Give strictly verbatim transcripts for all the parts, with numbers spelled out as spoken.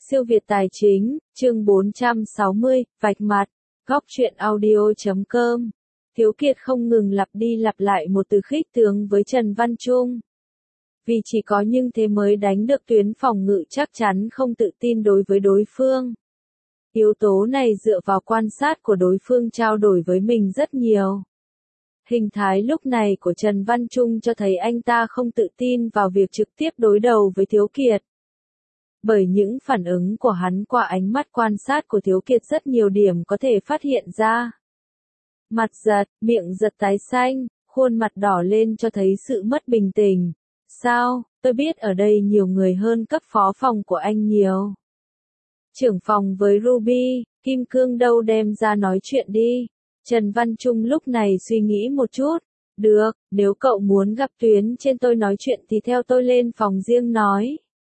Siêu Việt Tài Chính, chương bốn trăm sáu mươi, vạch mặt, góc truyện audio chấm com. Thiếu Kiệt không ngừng lặp đi lặp lại một từ khích tướng với Trần Văn Trung. Vì chỉ có nhưng thế mới đánh được tuyến phòng ngự chắc chắn không tự tin đối với đối phương. Yếu tố này dựa vào quan sát của đối phương trao đổi với mình rất nhiều. Hình thái lúc này của Trần Văn Trung cho thấy anh ta không tự tin vào việc trực tiếp đối đầu với Thiếu Kiệt. Bởi những phản ứng của hắn qua ánh mắt quan sát của Thiếu Kiệt rất nhiều điểm có thể phát hiện ra. Mặt giật, miệng giật tái xanh, khuôn mặt đỏ lên cho thấy sự mất bình tĩnh. Sao, tôi biết ở đây nhiều người hơn cấp phó phòng của anh nhiều. Trưởng phòng với Ruby, Kim Cương đâu đem ra nói chuyện đi. Trần Văn Trung lúc này suy nghĩ một chút. Được, nếu cậu muốn gặp tuyến trên tôi nói chuyện thì theo tôi lên phòng riêng nói.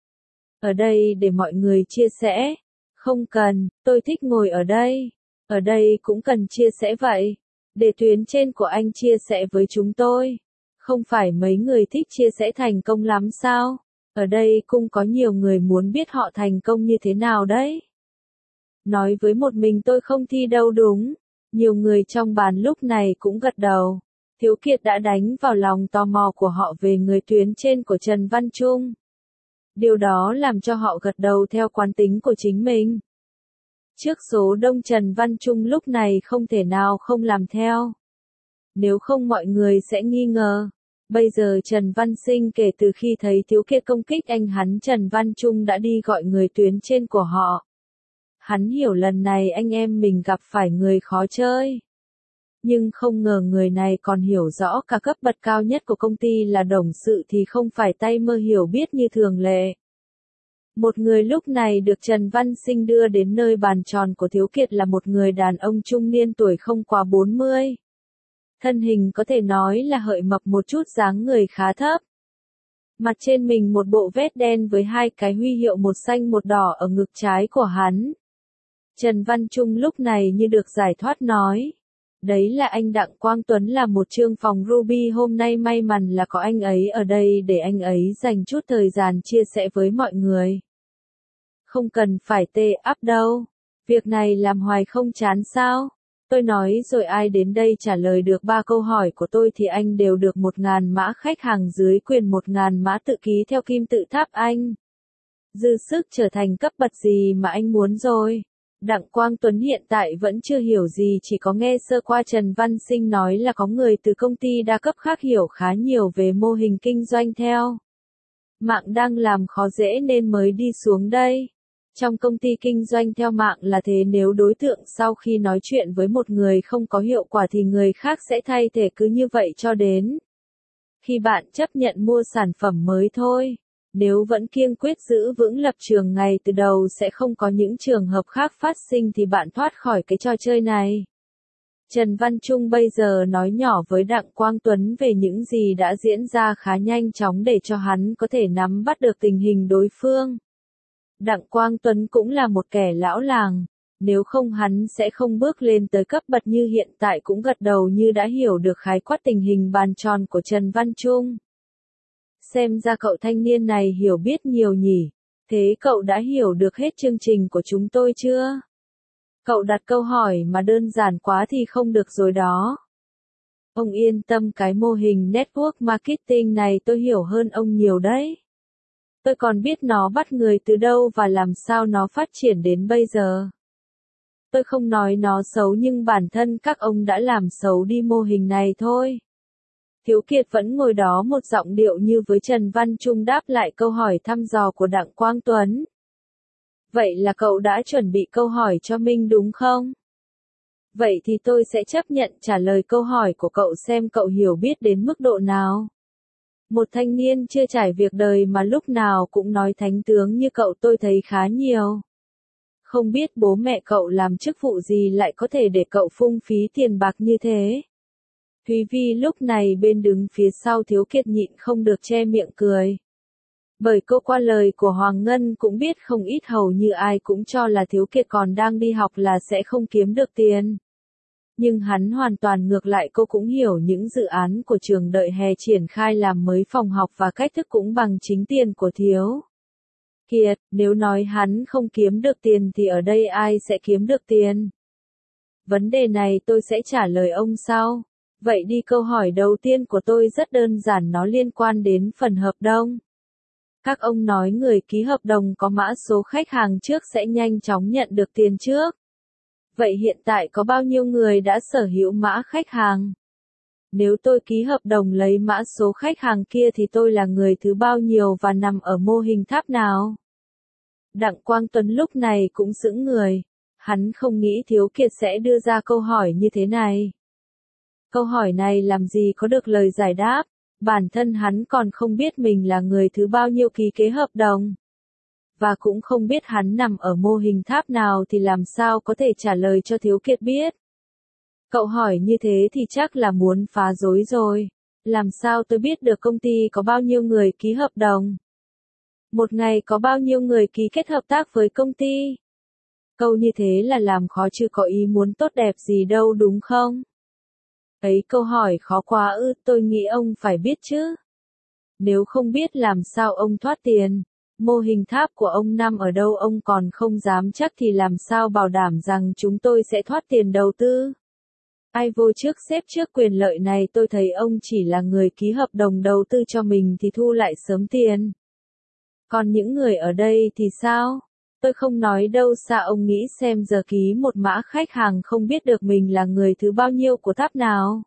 Ở đây để mọi người chia sẻ. Không cần, tôi thích ngồi ở đây. Ở đây cũng cần chia sẻ vậy. Để tuyến trên của anh chia sẻ với chúng tôi. Không phải mấy người thích chia sẻ thành công lắm sao? Ở đây cũng có nhiều người muốn biết họ thành công như thế nào đấy. Nói với một mình tôi không thi đâu đúng. Nhiều người trong bàn lúc này cũng gật đầu. Thiếu Kiệt đã đánh vào lòng tò mò của họ về người tuyến trên của Trần Văn Trung. Điều đó làm cho họ gật đầu theo quán tính của chính mình. Trước số đông Trần Văn Trung lúc này không thể nào không làm theo. Nếu không mọi người sẽ nghi ngờ. Bây giờ Trần Văn Sinh kể từ khi thấy Thiếu Kiệt công kích anh hắn Trần Văn Trung đã đi gọi người tuyến trên của họ. Hắn hiểu lần này anh em mình gặp phải người khó chơi. Nhưng không ngờ người này còn hiểu rõ cả cấp bậc cao nhất của công ty là đồng sự thì không phải tay mơ hiểu biết như thường lệ. Một người lúc này được Trần Văn Sinh đưa đến nơi bàn tròn của Thiếu Kiệt là một người đàn ông trung niên tuổi không quá bốn mươi. Thân hình có thể nói là hợi mập một chút, dáng người khá thấp. Mặt trên mình một bộ vest đen với hai cái huy hiệu một xanh một đỏ ở ngực trái của hắn. Trần Văn Trung lúc này như được giải thoát nói. Đấy là anh Đặng Quang Tuấn là một trương phòng Ruby, hôm nay may mắn là có anh ấy ở đây để anh ấy dành chút thời gian chia sẻ với mọi người. Không cần phải tê ắp đâu. Việc này làm hoài không chán sao? Tôi nói rồi ai đến đây trả lời được ba câu hỏi của tôi thì anh đều được một ngàn mã khách hàng dưới quyền một ngàn mã tự ký theo kim tự tháp anh. Dư sức trở thành cấp bậc gì mà anh muốn rồi. Đặng Quang Tuấn hiện tại vẫn chưa hiểu gì, chỉ có nghe sơ qua Trần Văn Sinh nói là có người từ công ty đa cấp khác hiểu khá nhiều về mô hình kinh doanh theo mạng đang làm khó dễ nên mới đi xuống đây. Trong công ty kinh doanh theo mạng là thế, nếu đối tượng sau khi nói chuyện với một người không có hiệu quả thì người khác sẽ thay thế, cứ như vậy cho đến khi bạn chấp nhận mua sản phẩm mới thôi. Nếu vẫn kiên quyết giữ vững lập trường ngay từ đầu sẽ không có những trường hợp khác phát sinh thì bạn thoát khỏi cái trò chơi này. Trần Văn Trung bây giờ nói nhỏ với Đặng Quang Tuấn về những gì đã diễn ra khá nhanh chóng để cho hắn có thể nắm bắt được tình hình đối phương. Đặng Quang Tuấn cũng là một kẻ lão làng, nếu không hắn sẽ không bước lên tới cấp bậc như hiện tại, cũng gật đầu như đã hiểu được khái quát tình hình bàn tròn của Trần Văn Trung. Xem ra cậu thanh niên này hiểu biết nhiều nhỉ. Thế cậu đã hiểu được hết chương trình của chúng tôi chưa? Cậu đặt câu hỏi mà đơn giản quá thì không được rồi đó. Ông yên tâm, cái mô hình network marketing này tôi hiểu hơn ông nhiều đấy. Tôi còn biết nó bắt người từ đâu và làm sao nó phát triển đến bây giờ. Tôi không nói nó xấu nhưng bản thân các ông đã làm xấu đi mô hình này thôi. Thiếu Kiệt vẫn ngồi đó một giọng điệu như với Trần Văn Trung đáp lại câu hỏi thăm dò của Đặng Quang Tuấn. Vậy là cậu đã chuẩn bị câu hỏi cho mình đúng không? Vậy thì tôi sẽ chấp nhận trả lời câu hỏi của cậu xem cậu hiểu biết đến mức độ nào. Một thanh niên chưa trải việc đời mà lúc nào cũng nói thánh tướng như cậu tôi thấy khá nhiều. Không biết bố mẹ cậu làm chức vụ gì lại có thể để cậu phung phí tiền bạc như thế. Thúy Vi lúc này bên đứng phía sau Thiếu Kiệt nhịn không được che miệng cười. Bởi cô qua lời của Hoàng Ngân cũng biết không ít, hầu như ai cũng cho là Thiếu Kiệt còn đang đi học là sẽ không kiếm được tiền. Nhưng hắn hoàn toàn ngược lại, cô cũng hiểu những dự án của trường đợi hè triển khai làm mới phòng học và cách thức cũng bằng chính tiền của Thiếu Kiệt, nếu nói hắn không kiếm được tiền thì ở đây ai sẽ kiếm được tiền? Vấn đề này tôi sẽ trả lời ông sau. Vậy đi, câu hỏi đầu tiên của tôi rất đơn giản, nó liên quan đến phần hợp đồng. Các ông nói người ký hợp đồng có mã số khách hàng trước sẽ nhanh chóng nhận được tiền trước. Vậy hiện tại có bao nhiêu người đã sở hữu mã khách hàng? Nếu tôi ký hợp đồng lấy mã số khách hàng kia thì tôi là người thứ bao nhiêu và nằm ở mô hình tháp nào? Đặng Quang Tuấn lúc này cũng sững người. Hắn không nghĩ Thiếu Kiệt sẽ đưa ra câu hỏi như thế này. Câu hỏi này làm gì có được lời giải đáp, bản thân hắn còn không biết mình là người thứ bao nhiêu ký kế hợp đồng. Và cũng không biết hắn nằm ở mô hình tháp nào thì làm sao có thể trả lời cho Thiếu Kiệt biết. Cậu hỏi như thế thì chắc là muốn phá rối rồi. Làm sao tôi biết được công ty có bao nhiêu người ký hợp đồng? Một ngày có bao nhiêu người ký kết hợp tác với công ty? Câu như thế là làm khó chứ có ý muốn tốt đẹp gì đâu đúng không? Ấy, câu hỏi khó quá ư, tôi nghĩ ông phải biết chứ. Nếu không biết làm sao ông thoát tiền? Mô hình tháp của ông nằm ở đâu ông còn không dám chắc thì làm sao bảo đảm rằng chúng tôi sẽ thoát tiền đầu tư? Ai vô trước xếp trước quyền lợi này, tôi thấy ông chỉ là người ký hợp đồng đầu tư cho mình thì thu lại sớm tiền. Còn những người ở đây thì sao? Tôi không nói đâu, sao ông nghĩ xem giờ ký một mã khách hàng không biết được mình là người thứ bao nhiêu của tháp nào?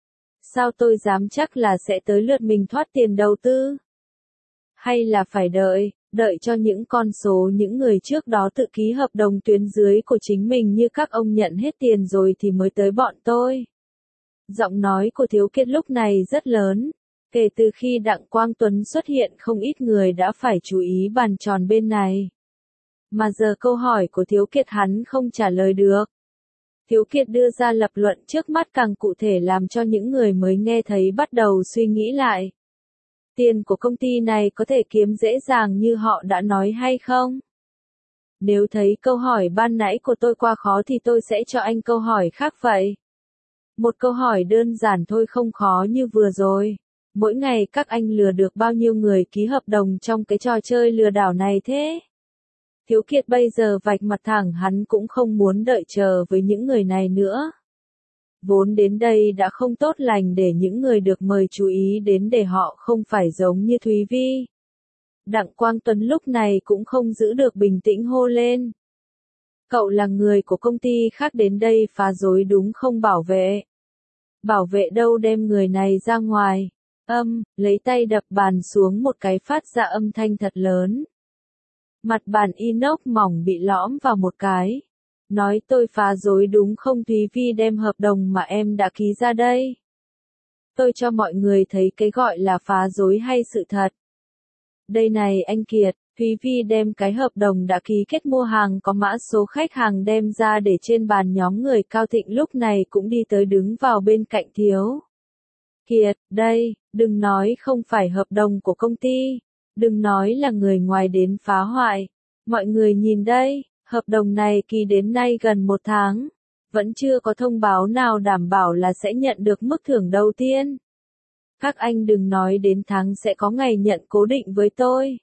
Sao tôi dám chắc là sẽ tới lượt mình thoát tiền đầu tư? Hay là phải đợi, đợi cho những con số những người trước đó tự ký hợp đồng tuyến dưới của chính mình như các ông nhận hết tiền rồi thì mới tới bọn tôi? Giọng nói của Thiếu Kiệt lúc này rất lớn. Kể từ khi Đặng Quang Tuấn xuất hiện không ít người đã phải chú ý bàn tròn bên này. Mà giờ câu hỏi của Thiếu Kiệt hắn không trả lời được. Thiếu Kiệt đưa ra lập luận trước mắt càng cụ thể làm cho những người mới nghe thấy bắt đầu suy nghĩ lại. Tiền của công ty này có thể kiếm dễ dàng như họ đã nói hay không? Nếu thấy câu hỏi ban nãy của tôi quá khó thì tôi sẽ cho anh câu hỏi khác vậy. Một câu hỏi đơn giản thôi, không khó như vừa rồi. Mỗi ngày các anh lừa được bao nhiêu người ký hợp đồng trong cái trò chơi lừa đảo này thế? Thiếu Kiệt bây giờ vạch mặt thẳng, hắn cũng không muốn đợi chờ với những người này nữa. Vốn đến đây đã không tốt lành để những người được mời chú ý đến để họ không phải giống như Thúy Vi. Đặng Quang Tuấn lúc này cũng không giữ được bình tĩnh hô lên. Cậu là người của công ty khác đến đây phá rối đúng không Bảo Vệ? Bảo Vệ đâu, đem người này ra ngoài. Âm, lấy tay đập bàn xuống một cái phát ra âm thanh thật lớn. Mặt bàn inox mỏng bị lõm vào một cái. Nói tôi phá rối đúng không Thúy Vi, đem hợp đồng mà em đã ký ra đây. Tôi cho mọi người thấy cái gọi là phá rối hay sự thật. Đây này anh Kiệt, Thúy Vi đem cái hợp đồng đã ký kết mua hàng có mã số khách hàng đem ra để trên bàn. Nhóm người Cao Thịnh lúc này cũng đi tới đứng vào bên cạnh Thiếu Kiệt, đây, đừng nói không phải hợp đồng của công ty, đừng nói là người ngoài đến phá hoại. Mọi người nhìn đây, hợp đồng này ký đến nay gần một tháng, vẫn chưa có thông báo nào đảm bảo là sẽ nhận được mức thưởng đầu tiên. Các anh đừng nói đến tháng sẽ có ngày nhận cố định với tôi.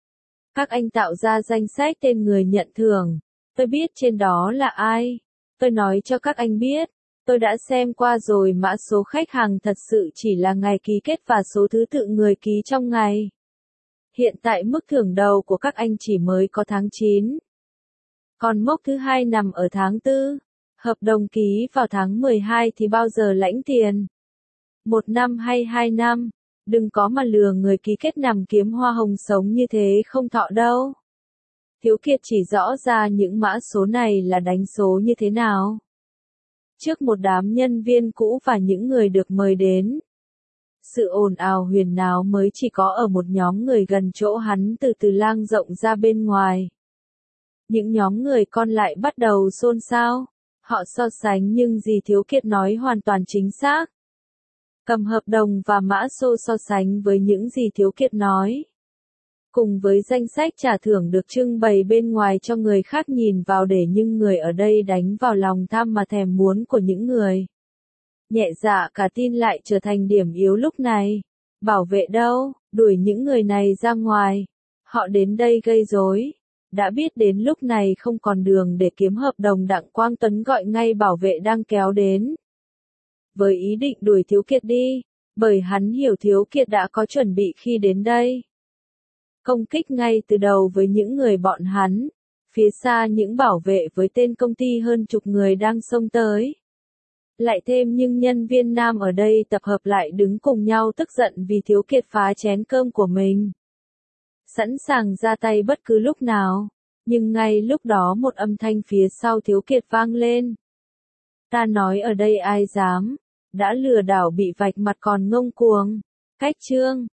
Các anh tạo ra danh sách tên người nhận thưởng, tôi biết trên đó là ai. Tôi nói cho các anh biết, tôi đã xem qua rồi, mã số khách hàng thật sự chỉ là ngày ký kết và số thứ tự người ký trong ngày. Hiện tại mức thưởng đầu của các anh chỉ mới có tháng chín. Còn mốc thứ hai nằm ở tháng tư. Hợp đồng ký vào tháng mười hai thì bao giờ lãnh tiền? Một năm hay hai năm? Đừng có mà lừa người ký kết nằm kiếm hoa hồng sống như thế không thọ đâu. Thiếu Kiệt chỉ rõ ra những mã số này là đánh số như thế nào. Trước một đám nhân viên cũ và những người được mời đến. Sự ồn ào huyền náo mới chỉ có ở một nhóm người gần chỗ hắn, từ từ lan rộng ra bên ngoài. Những nhóm người còn lại bắt đầu xôn xao. Họ so sánh nhưng gì Thiếu Kiệt nói hoàn toàn chính xác. Cầm hợp đồng và mã số so sánh với những gì Thiếu Kiệt nói. Cùng với danh sách trả thưởng được trưng bày bên ngoài cho người khác nhìn vào để những người ở đây đánh vào lòng tham mà thèm muốn của những người nhẹ dạ cả tin lại trở thành điểm yếu lúc này. Bảo Vệ đâu, đuổi những người này ra ngoài. Họ đến đây gây rối. Đã biết đến lúc này không còn đường để kiếm hợp đồng, Đặng Quang Tuấn gọi ngay bảo vệ đang kéo đến. Với ý định đuổi Thiếu Kiệt đi, bởi hắn hiểu Thiếu Kiệt đã có chuẩn bị khi đến đây. Công kích ngay từ đầu với những người bọn hắn. Phía xa những bảo vệ với tên công ty hơn chục người đang xông tới. Lại thêm nhưng nhân viên nam ở đây tập hợp lại đứng cùng nhau tức giận vì Thiếu Kiệt phá chén cơm của mình. Sẵn sàng ra tay bất cứ lúc nào. Nhưng ngay lúc đó một âm thanh phía sau Thiếu Kiệt vang lên. Ta nói ở đây ai dám, đã lừa đảo bị vạch mặt còn ngông cuồng. Cách chương